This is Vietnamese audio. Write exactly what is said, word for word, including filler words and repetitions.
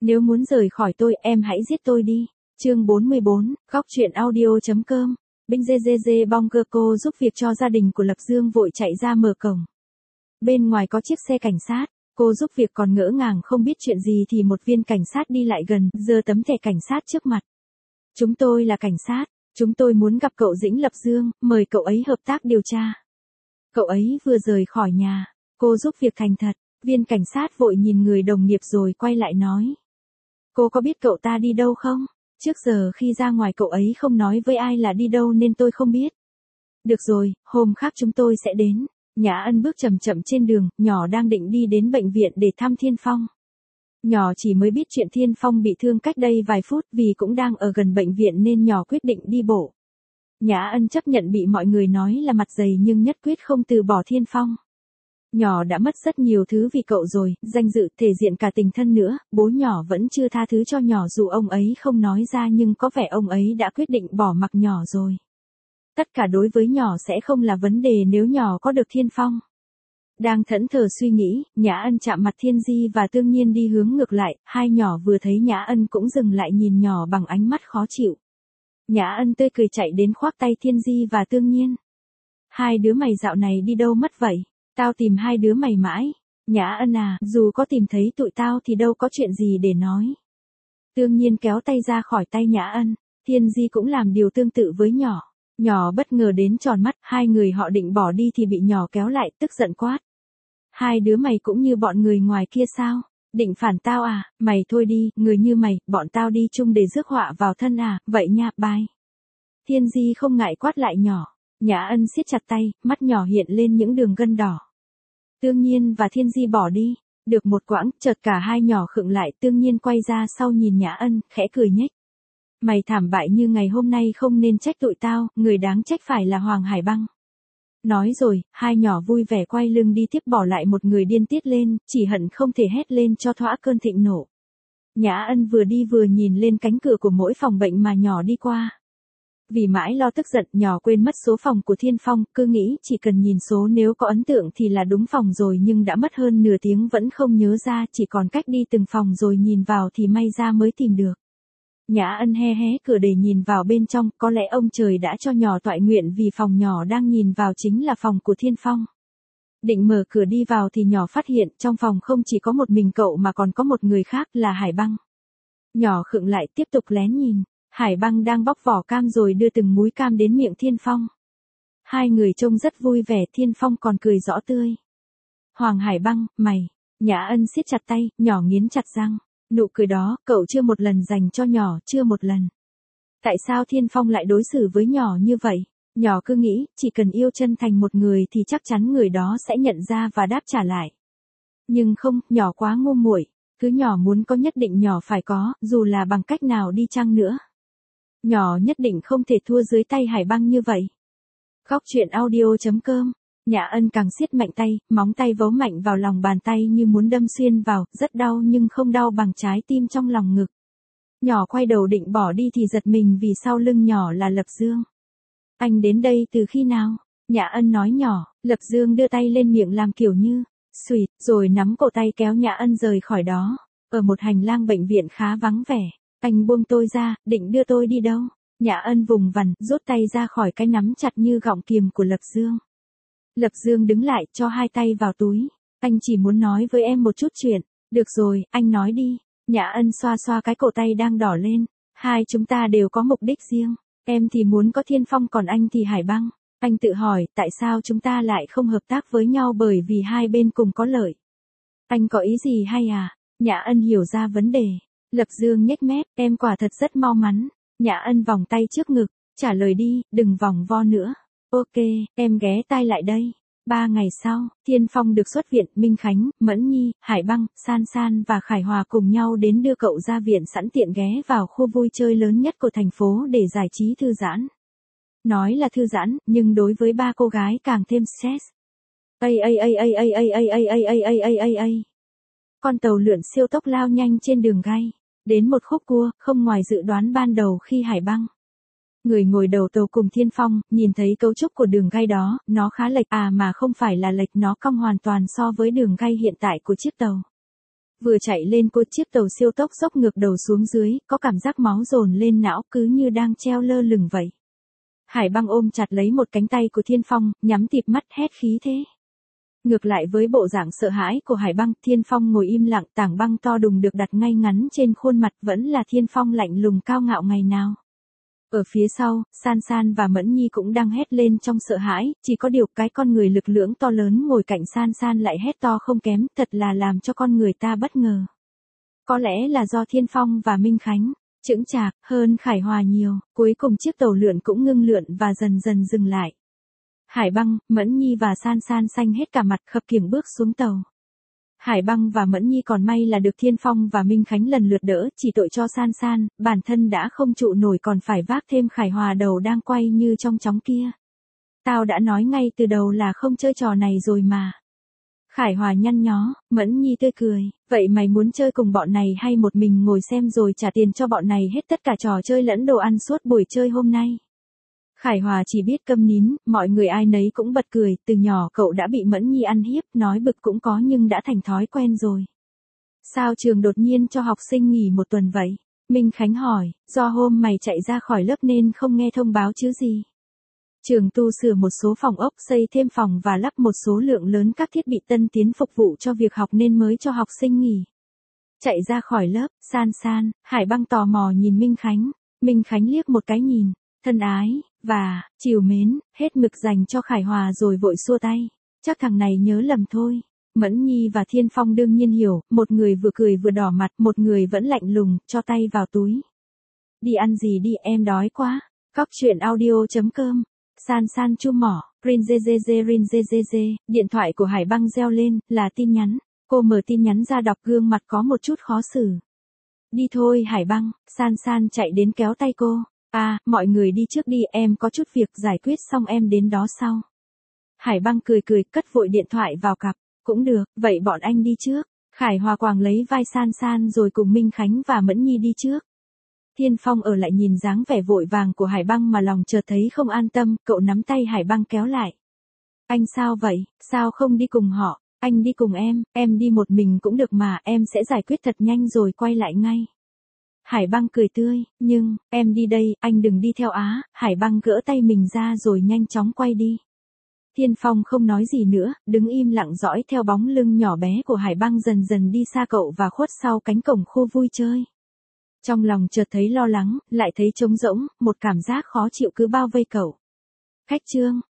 Nếu muốn rời khỏi tôi, em hãy giết tôi đi. Chương bốn mươi bốn, góc truyện audio.com. Binh dê dê dê bong cơ cô giúp việc cho gia đình của Lập Dương vội chạy ra mở cổng. Bên ngoài có chiếc xe cảnh sát, cô giúp việc còn ngỡ ngàng không biết chuyện gì thì một viên cảnh sát đi lại gần, giơ tấm thẻ cảnh sát trước mặt. Chúng tôi là cảnh sát, chúng tôi muốn gặp cậu Dĩnh Lập Dương, mời cậu ấy hợp tác điều tra. Cậu ấy vừa rời khỏi nhà, cô giúp việc thành thật, viên cảnh sát vội nhìn người đồng nghiệp rồi quay lại nói. Cô có biết cậu ta đi đâu không? Trước giờ khi ra ngoài cậu ấy không nói với ai là đi đâu nên tôi không biết. Được rồi, hôm khác chúng tôi sẽ đến. Nhã Ân bước chậm chậm trên đường, nhỏ đang định đi đến bệnh viện để thăm Thiên Phong. Nhỏ chỉ mới biết chuyện Thiên Phong bị thương cách đây vài phút, vì cũng đang ở gần bệnh viện nên nhỏ quyết định đi bộ. Nhã Ân chấp nhận bị mọi người nói là mặt dày nhưng nhất quyết không từ bỏ Thiên Phong. Nhỏ đã mất rất nhiều thứ vì cậu rồi, danh dự, thể diện cả tình thân nữa, bố nhỏ vẫn chưa tha thứ cho nhỏ dù ông ấy không nói ra nhưng có vẻ ông ấy đã quyết định bỏ mặc nhỏ rồi. Tất cả đối với nhỏ sẽ không là vấn đề nếu nhỏ có được Thiên Phong. Đang thẫn thờ suy nghĩ, Nhã Ân chạm mặt Thiên Di và Tương Nhiên đi hướng ngược lại, hai nhỏ vừa thấy Nhã Ân cũng dừng lại nhìn nhỏ bằng ánh mắt khó chịu. Nhã Ân tươi cười chạy đến khoác tay Thiên Di và Tương Nhiên. Hai đứa mày dạo này đi đâu mất vậy? Tao tìm hai đứa mày mãi. Nhã Ân à, dù có tìm thấy tụi tao thì đâu có chuyện gì để nói. Tương Nhiên kéo tay ra khỏi tay Nhã Ân, Thiên Di cũng làm điều tương tự với nhỏ. Nhỏ bất ngờ đến tròn mắt, hai người họ định bỏ đi thì bị nhỏ kéo lại, tức giận quát. Hai đứa mày cũng như bọn người ngoài kia sao? Định phản tao à? Mày thôi đi, người như mày, bọn tao đi chung để rước họa vào thân à? Vậy nha, bye. Thiên Di không ngại quát lại nhỏ. Nhã Ân siết chặt tay, mắt nhỏ hiện lên những đường gân đỏ. Tương Nhiên và Thiên Di bỏ đi. Được một quãng, chợt cả hai nhỏ khựng lại, Tương Nhiên quay ra sau nhìn Nhã Ân, khẽ cười nhếch. Mày thảm bại như ngày hôm nay không nên trách tụi tao, người đáng trách phải là Hoàng Hải Băng. Nói rồi, hai nhỏ vui vẻ quay lưng đi tiếp bỏ lại một người điên tiết lên, chỉ hận không thể hét lên cho thỏa cơn thịnh nộ. Nhã Ân vừa đi vừa nhìn lên cánh cửa của mỗi phòng bệnh mà nhỏ đi qua. Vì mãi lo tức giận, nhỏ quên mất số phòng của Thiên Phong, cứ nghĩ chỉ cần nhìn số nếu có ấn tượng thì là đúng phòng rồi nhưng đã mất hơn nửa tiếng vẫn không nhớ ra, chỉ còn cách đi từng phòng rồi nhìn vào thì may ra mới tìm được. Nhã Ân hé hé cửa để nhìn vào bên trong, có lẽ ông trời đã cho nhỏ toại nguyện vì phòng nhỏ đang nhìn vào chính là phòng của Thiên Phong. Định mở cửa đi vào thì nhỏ phát hiện trong phòng không chỉ có một mình cậu mà còn có một người khác là Hải Băng. Nhỏ khựng lại tiếp tục lén nhìn, Hải Băng đang bóc vỏ cam rồi đưa từng múi cam đến miệng Thiên Phong. Hai người trông rất vui vẻ, Thiên Phong còn cười rõ tươi. Hoàng Hải Băng, mày, Nhã Ân siết chặt tay, nhỏ nghiến chặt răng. Nụ cười đó, cậu chưa một lần dành cho nhỏ, chưa một lần. Tại sao Thiên Phong lại đối xử với nhỏ như vậy? Nhỏ cứ nghĩ, chỉ cần yêu chân thành một người thì chắc chắn người đó sẽ nhận ra và đáp trả lại. Nhưng không, nhỏ quá ngu muội, cứ nhỏ muốn có nhất định nhỏ phải có, dù là bằng cách nào đi chăng nữa. Nhỏ nhất định không thể thua dưới tay Hải Băng như vậy. Góc truyện audio.com. Nhã Ân càng siết mạnh tay, móng tay vấu mạnh vào lòng bàn tay như muốn đâm xuyên vào, rất đau nhưng không đau bằng trái tim trong lòng ngực. Nhỏ quay đầu định bỏ đi thì giật mình vì sau lưng nhỏ là Lập Dương. Anh đến đây từ khi nào? Nhã Ân nói nhỏ, Lập Dương đưa tay lên miệng làm kiểu như, suýt, rồi nắm cổ tay kéo Nhã Ân rời khỏi đó. Ở một hành lang bệnh viện khá vắng vẻ, anh buông tôi ra, định đưa tôi đi đâu? Nhã Ân vùng vằng, rút tay ra khỏi cái nắm chặt như gọng kiềm của Lập Dương. Lập Dương đứng lại, cho hai tay vào túi. Anh chỉ muốn nói với em một chút chuyện. Được rồi, anh nói đi. Nhã Ân xoa xoa cái cổ tay đang đỏ lên. Hai chúng ta đều có mục đích riêng. Em thì muốn có Thiên Phong còn anh thì Hải Băng. Anh tự hỏi, tại sao chúng ta lại không hợp tác với nhau bởi vì hai bên cùng có lợi. Anh có ý gì hay à? Nhã Ân hiểu ra vấn đề. Lập Dương nhếch mép, em quả thật rất mau mắn. Nhã Ân vòng tay trước ngực, trả lời đi, đừng vòng vo nữa. Ok, em ghé tai lại đây. Ba ngày sau, Thiên Phong được xuất viện, Minh Khánh, Mẫn Nhi, Hải Băng, San San và Khải Hòa cùng nhau đến đưa cậu ra viện sẵn tiện ghé vào khu vui chơi lớn nhất của thành phố để giải trí thư giãn. Nói là thư giãn, nhưng đối với ba cô gái càng thêm stress. Ây ây ây ây ây ây ây ây ây ây ây ây ây ây. Con tàu lượn siêu tốc lao nhanh trên đường ray. Đến một khúc cua, không ngoài dự đoán ban đầu khi Hải Băng. Người ngồi đầu tàu cùng Thiên Phong, nhìn thấy cấu trúc của đường ray đó, nó khá lệch à mà không phải là lệch, nó cong hoàn toàn so với đường ray hiện tại của chiếc tàu. Vừa chạy lên cô chiếc tàu siêu tốc dốc ngược đầu xuống dưới, có cảm giác máu dồn lên não cứ như đang treo lơ lửng vậy. Hải Băng ôm chặt lấy một cánh tay của Thiên Phong, nhắm tịt mắt hét khí thế. Ngược lại với bộ dạng sợ hãi của Hải Băng, Thiên Phong ngồi im lặng, tảng băng to đùng được đặt ngay ngắn trên khuôn mặt vẫn là Thiên Phong lạnh lùng cao ngạo ngày nào. Ở phía sau, San San và Mẫn Nhi cũng đang hét lên trong sợ hãi, chỉ có điều cái con người lực lưỡng to lớn ngồi cạnh San San lại hét to không kém, thật là làm cho con người ta bất ngờ. Có lẽ là do Thiên Phong và Minh Khánh chững chạc hơn Khải Hòa nhiều, cuối cùng chiếc tàu lượn cũng ngưng lượn và dần dần dừng lại. Hải Băng, Mẫn Nhi và San San xanh hết cả mặt khập khiễng bước xuống tàu. Hải Băng và Mẫn Nhi còn may là được Thiên Phong và Minh Khánh lần lượt đỡ, chỉ tội cho San San, bản thân đã không trụ nổi còn phải vác thêm Khải Hòa đầu đang quay như trong chóng kia. Tao đã nói ngay từ đầu là không chơi trò này rồi mà. Khải Hòa nhăn nhó, Mẫn Nhi tươi cười, vậy mày muốn chơi cùng bọn này hay một mình ngồi xem rồi trả tiền cho bọn này hết tất cả trò chơi lẫn đồ ăn suốt buổi chơi hôm nay? Khải Hòa chỉ biết câm nín, mọi người ai nấy cũng bật cười, từ nhỏ cậu đã bị Mẫn Nhi ăn hiếp, nói bực cũng có nhưng đã thành thói quen rồi. Sao trường đột nhiên cho học sinh nghỉ một tuần vậy? Minh Khánh hỏi, do hôm mày chạy ra khỏi lớp nên không nghe thông báo chứ gì? Trường tu sửa một số phòng ốc, xây thêm phòng và lắp một số lượng lớn các thiết bị tân tiến phục vụ cho việc học nên mới cho học sinh nghỉ. Chạy ra khỏi lớp, San San, Hải Băng tò mò nhìn Minh Khánh. Minh Khánh liếc một cái nhìn, thân ái, và, trìu mến, hết mực dành cho Khải Hòa rồi vội xua tay. Chắc thằng này nhớ lầm thôi. Mẫn Nhi và Thiên Phong đương nhiên hiểu, một người vừa cười vừa đỏ mặt, một người vẫn lạnh lùng, cho tay vào túi. Đi ăn gì đi, em đói quá. Cóc truyện audio chấm com. San San chu mỏ, rin dê dê dê rin dê dê dê, điện thoại của Hải Băng reo lên, là tin nhắn. Cô mở tin nhắn ra đọc, gương mặt có một chút khó xử. Đi thôi Hải Băng, San San chạy đến kéo tay cô. À, mọi người đi trước đi, em có chút việc giải quyết xong em đến đó sau. Hải Băng cười cười, cất vội điện thoại vào cặp. Cũng được, vậy bọn anh đi trước. Khải Hòa quàng lấy vai San San rồi cùng Minh Khánh và Mẫn Nhi đi trước. Thiên Phong ở lại nhìn dáng vẻ vội vàng của Hải Băng mà lòng chợt thấy không an tâm, cậu nắm tay Hải Băng kéo lại. Anh sao vậy, sao không đi cùng họ, anh đi cùng em, em đi một mình cũng được mà, em sẽ giải quyết thật nhanh rồi quay lại ngay. Hải Băng cười tươi, nhưng, em đi đây, anh đừng đi theo á. Hải Băng gỡ tay mình ra rồi nhanh chóng quay đi. Thiên Phong không nói gì nữa, đứng im lặng dõi theo bóng lưng nhỏ bé của Hải Băng dần dần đi xa cậu và khuất sau cánh cổng khu vui chơi. Trong lòng chợt thấy lo lắng, lại thấy trống rỗng, một cảm giác khó chịu cứ bao vây cậu. Khách Trương,